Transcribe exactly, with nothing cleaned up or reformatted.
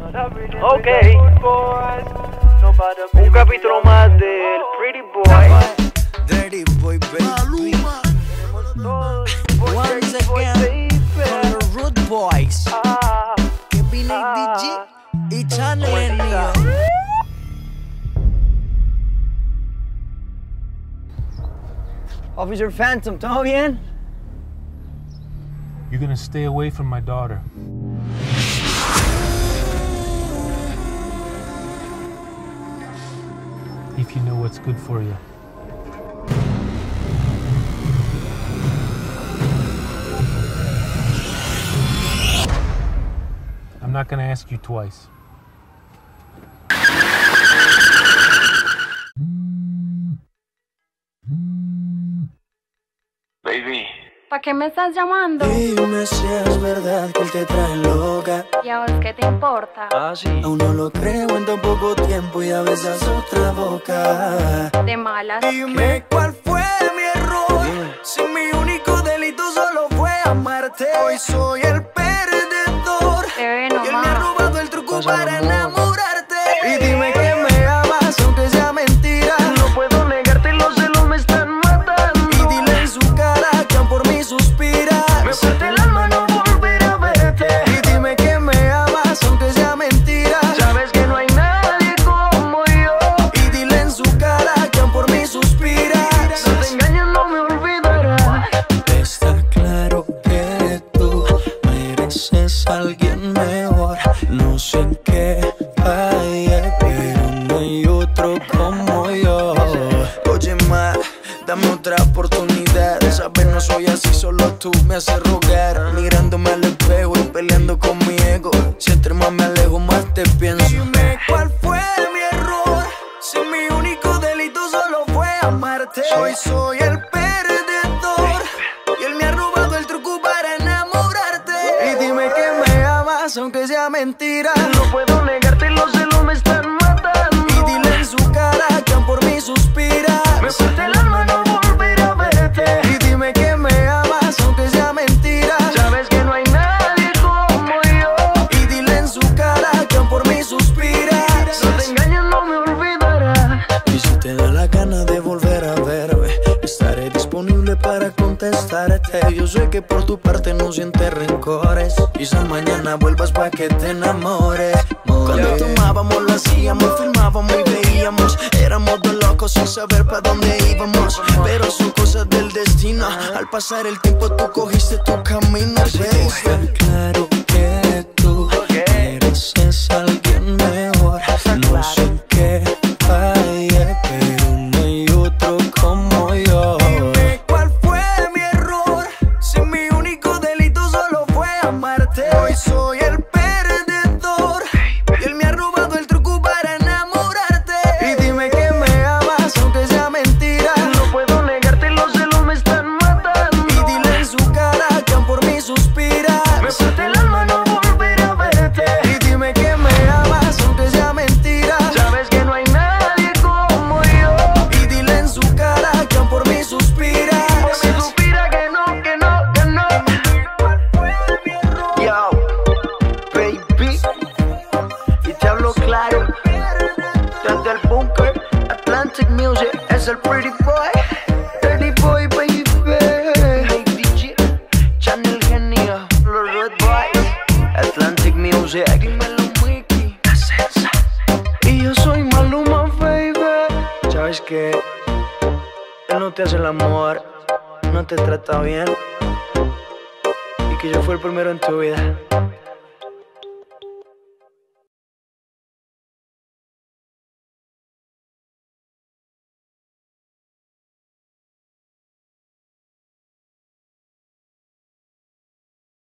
Ok, un capítulo más del Pretty Boy. Dirty Boy, baby. Once again, Con los Rude Boys. Kevin D J y Channel el mío. Officer Phantom, ¿todo bien? You're gonna stay away from my daughter. If you know what's good for you. I'm not gonna ask you twice. Baby. ¿Para qué me estás llamando? Dime si es verdad que él te trae loca. ¿Y a vos qué te importa? Ah, sí. Aún no lo creo en tan poco tiempo y a besas otra boca. De malas. Dime cuál fue mi error. Si mi único delito solo fue amarte. Hoy soy el perdedor. Te ve Y él me ha nomás. robado el truco Pasa, para amor. enamorarte. Y dime que me amas aunque sea mentira. No puedo negarte, los celos me están matando. Y dile en su cara que aún por mí suspira. Me parte el alma no volver a verte. Y dime que me amas aunque sea mentira. Sabes que no hay nadie como yo. Y dile en su cara que aún por mí suspira. Si te engañas no me olvidarás. Está claro que tú mereces a alguien mejor. No sé en qué falle, pero no hay otro como yo. Oye, ma, dame otra oportunidad. Sabes, no soy así, solo tú me haces rogar. Mirándome al espejo y peleando con mi ego. Si entre más me alejo, más te pienso. Dime cuál fue mi error. Si mi único delito solo fue amarte. Hoy soy el perdedor. Y él me ha robado el truco para enamorarte. Y dime que me amas aunque sea mentira. No puedo negarte, los celos me están matando. Y dile en su cara que aún por mí suspira. Me parte el alma no volver a verte. Y dime que me amas aunque sea mentira. Sabes que no hay nadie como yo. Y dile en su cara que aún por mí suspira. Si te engañas no me olvidarás. Y si te da la gana de volver a verme, estaré disponible para contestarte. Yo sé que por tu parte no sientes rencores. Quizás mañana vuelvas pa' que te enamores. Cuando tomábamos lo hacíamos, filmábamos y veíamos. Éramos dos locos sin saber pa' dónde íbamos. Pero son cosas del destino. Al pasar el tiempo tú cogiste tu camino. Está claro que tú mereces a alguien mejor. No sé en qué falle, pero no hay otro como yo. Dime cuál fue mi error. Si mi único delito solo fue amarte. Hoy soy el perdedor. Y él me ha robado el truco para enamorarte. Y dime que me amas aunque sea mentira. No puedo negarte, los celos me están matando. Y dile en su cara que aún por mí suspira. Me parte el alma no volver a verte. Y dime que me amas aunque sea mentira. Sabes que no hay nadie como yo. Y dile en su cara que aún por mí suspira. Por mí suspira que no, que no, que no. Yo, baby, y te hablo claro. Desde el bunker, Atlantic Music, es el Pretty Boy. Dirty Boy, baby. Hey, D J, Channel Genio, los Red Boys, Atlantic Music. Dímelo, Mickey. Y yo soy Maluma, baby. Sabes que él no te hace el amor, no te trata bien. Y que yo fui el primero en tu vida.